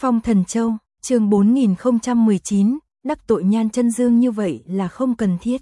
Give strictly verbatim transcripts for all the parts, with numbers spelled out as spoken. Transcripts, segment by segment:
Phong Thần Châu, chương bốn nghìn không trăm mười chín, đắc tội Nhan Chân Dương như vậy là không cần thiết.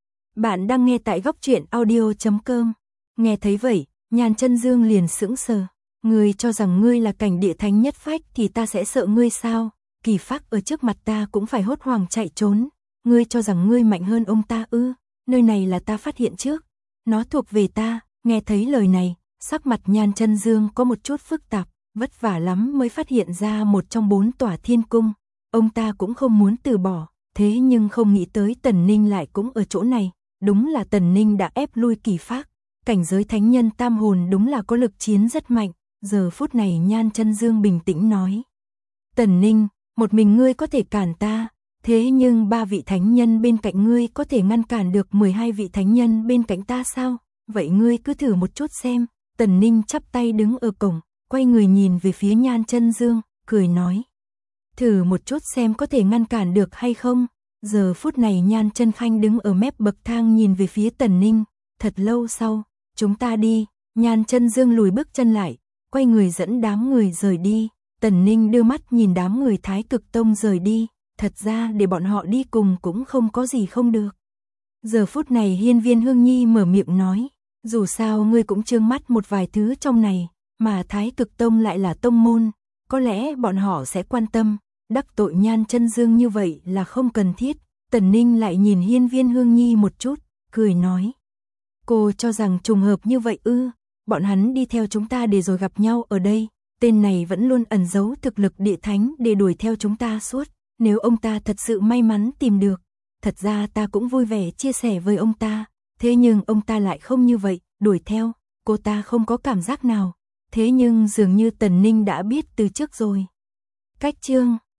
Bạn đang nghe tại góc truyện audio chấm com. Nghe thấy vậy, Nhan Chân Dương liền sững sờ. Ngươi cho rằng ngươi là cảnh địa thánh nhất phách thì ta sẽ sợ ngươi sao? Kỳ Phác ở trước mặt ta cũng phải hốt hoảng chạy trốn. Ngươi cho rằng ngươi mạnh hơn ông ta ư? Nơi này là ta phát hiện trước. Nó thuộc về ta. Nghe thấy lời này, sắc mặt Nhan Chân Dương có một chút phức tạp. Vất vả lắm mới phát hiện ra một trong bốn tòa thiên cung. Ông ta cũng không muốn từ bỏ. Thế nhưng không nghĩ tới Tần Ninh lại cũng ở chỗ này. Đúng là Tần Ninh đã ép lui Kỳ Phác. Cảnh giới thánh nhân tam hồn đúng là có lực chiến rất mạnh. Giờ phút này Nhan Chân Dương bình tĩnh nói. Tần Ninh, một mình ngươi có thể cản ta. Thế nhưng ba vị thánh nhân bên cạnh ngươi có thể ngăn cản được mười hai vị thánh nhân bên cạnh ta sao? Vậy ngươi cứ thử một chút xem. Tần Ninh chắp tay đứng ở cổng, quay người nhìn về phía Nhan Chân Dương, cười nói. Thử một chút xem có thể ngăn cản được hay không? Giờ phút này Nhan Chân Khanh đứng ở mép bậc thang nhìn về phía Tần Ninh. Thật lâu sau, chúng ta đi. Nhan Chân Dương lùi bước chân lại, quay người dẫn đám người rời đi. Tần Ninh đưa mắt nhìn đám người Thái Cực Tông rời đi. Thật ra để bọn họ đi cùng cũng không có gì không được. Giờ phút này Hiên Viên Hương Nhi mở miệng nói. Dù sao ngươi cũng trương mắt một vài thứ trong này, mà Thái Cực Tông lại là tông môn. Có lẽ bọn họ sẽ quan tâm. Đắc tội Nhan Chân Dương như vậy là không cần thiết. Tần Ninh lại nhìn Hiên Viên Hương Nhi một chút, cười nói. Cô cho rằng trùng hợp như vậy ư? Bọn hắn đi theo chúng ta để rồi gặp nhau ở đây. Tên này vẫn luôn ẩn giấu thực lực địa thánh để đuổi theo chúng ta suốt. Nếu ông ta thật sự may mắn tìm được, thật ra ta cũng vui vẻ chia sẻ với ông ta. Thế nhưng ông ta lại không như vậy, đuổi theo, cô ta không có cảm giác nào. Thế nhưng dường như Tần Ninh đã biết từ trước rồi. Cách chương